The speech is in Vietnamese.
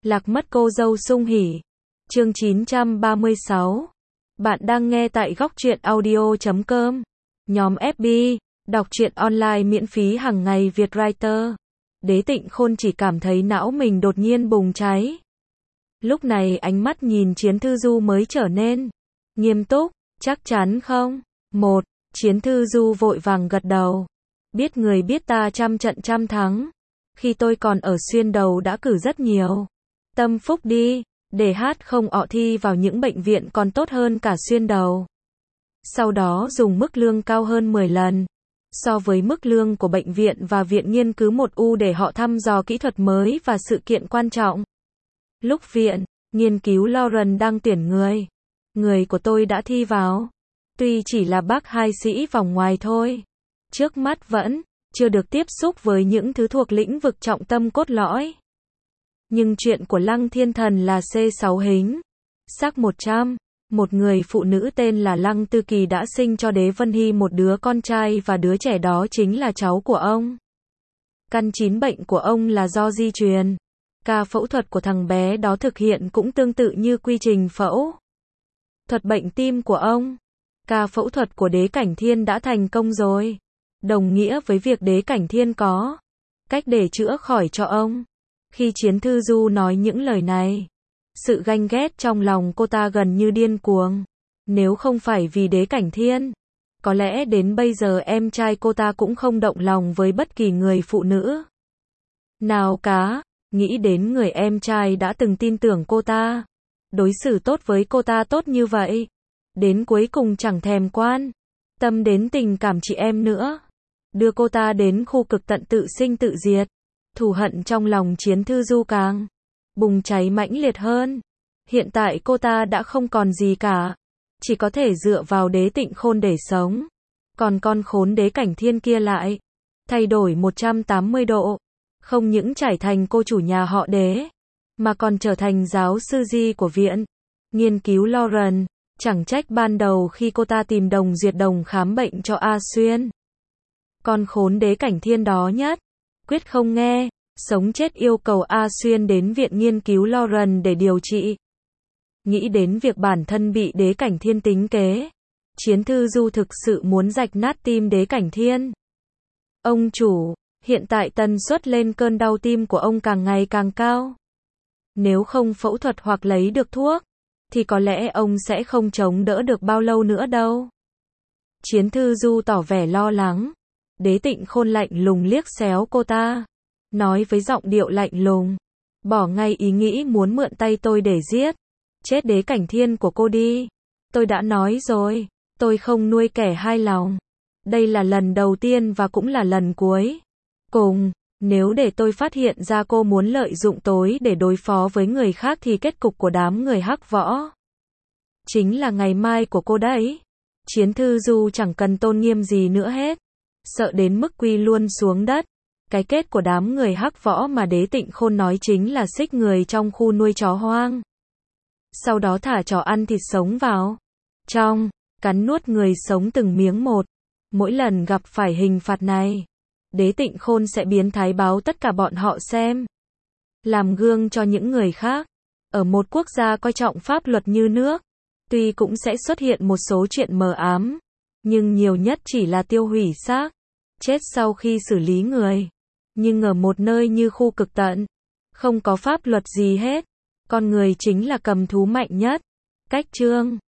Lạc mất cô dâu sung hỉ. Chương 936. Bạn đang nghe tại góc truyện audio.com. Nhóm FB, đọc truyện online miễn phí hàng ngày Việt Writer. Đế Tịnh Khôn chỉ cảm thấy não mình đột nhiên bùng cháy. Lúc này ánh mắt nhìn Chiến Thư Du mới trở nên nghiêm túc, chắc chắn không? Một, Chiến Thư Du vội vàng gật đầu. Biết người biết ta trăm trận trăm thắng. Khi tôi còn ở Xuyên Đầu đã cử rất nhiều tâm phúc đi, để hát không ọ thi vào những bệnh viện còn tốt hơn cả Xuyên Đầu. Sau đó dùng mức lương cao hơn 10 lần so với mức lương của bệnh viện và viện nghiên cứu 1U để họ thăm dò kỹ thuật mới và sự kiện quan trọng. Lúc viện nghiên cứu Lauren đang tuyển người của tôi đã thi vào. Tuy chỉ là bác 2 sĩ vòng ngoài thôi. Trước mắt vẫn chưa được tiếp xúc với những thứ thuộc lĩnh vực trọng tâm cốt lõi. Nhưng chuyện của Lăng Thiên Thần là C6 hình. Xác 100. Một người phụ nữ tên là Lăng Tư Kỳ đã sinh cho Đế Vân Hy một đứa con trai và đứa trẻ đó chính là cháu của ông. Căn chín bệnh của ông là do di truyền. Ca phẫu thuật của thằng bé đó thực hiện cũng tương tự như quy trình phẫu thuật bệnh tim của ông. Ca phẫu thuật của Đế Cảnh Thiên đã thành công rồi. Đồng nghĩa với việc Đế Cảnh Thiên có cách để chữa khỏi cho ông. Khi Chiến Thư Du nói những lời này, sự ganh ghét trong lòng cô ta gần như điên cuồng. Nếu không phải vì Đế Cảnh Thiên, có lẽ đến bây giờ em trai cô ta cũng không động lòng với bất kỳ người phụ nữ nào cả. Nghĩ đến người em trai đã từng tin tưởng cô ta, đối xử tốt với cô ta tốt như vậy, đến cuối cùng chẳng thèm quan tâm đến tình cảm chị em nữa, đưa cô ta đến khu cực tận tự sinh tự diệt. Thù hận trong lòng Chiến Thư Du càng bùng cháy mãnh liệt hơn. Hiện tại cô ta đã không còn gì cả, chỉ có thể dựa vào Đế Tịnh Khôn để sống. Còn con khốn Đế Cảnh Thiên kia lại thay đổi 180 độ, không những trải thành cô chủ nhà họ Đế, mà còn trở thành giáo sư di của viện nghiên cứu Lauren. Chẳng trách ban đầu khi cô ta tìm Đồng Duyệt Đồng khám bệnh cho A Xuyên, con khốn Đế Cảnh Thiên đó nhất quyết không nghe, sống chết yêu cầu A Xuyên đến viện nghiên cứu Lauren để điều trị. Nghĩ đến việc bản thân bị Đế Cảnh Thiên tính kế, Chiến Thư Du thực sự muốn rạch nát tim Đế Cảnh Thiên. Ông chủ, hiện tại tần suất lên cơn đau tim của ông càng ngày càng cao. Nếu không phẫu thuật hoặc lấy được thuốc, thì có lẽ ông sẽ không chống đỡ được bao lâu nữa đâu. Chiến Thư Du tỏ vẻ lo lắng. Đế Tịnh Khôn lạnh lùng liếc xéo cô ta, nói với giọng điệu lạnh lùng, bỏ ngay ý nghĩ muốn mượn tay tôi để giết chết Đế Cảnh Thiên của cô đi. Tôi đã nói rồi, tôi không nuôi kẻ hai lòng. Đây là lần đầu tiên và cũng là lần cuối cùng. Nếu để tôi phát hiện ra cô muốn lợi dụng tôi để đối phó với người khác thì kết cục của đám người Hắc Võ chính là ngày mai của cô đấy. Chiến Thư Du chẳng cần tôn nghiêm gì nữa hết, sợ đến mức quy luôn xuống đất. Cái kết của đám người Hắc Võ mà Đế Tịnh Khôn nói chính là xích người trong khu nuôi chó hoang, sau đó thả chó ăn thịt sống vào trong, cắn nuốt người sống từng miếng một. Mỗi lần gặp phải hình phạt này, Đế Tịnh Khôn sẽ biến thái báo tất cả bọn họ xem, làm gương cho những người khác. Ở một quốc gia coi trọng pháp luật như nước, tuy cũng sẽ xuất hiện một số chuyện mờ ám, nhưng nhiều nhất chỉ là tiêu hủy xác chết sau khi xử lý người. Nhưng ở một nơi như khu cực tận, không có pháp luật gì hết, con người chính là cầm thú mạnh nhất. Cách chương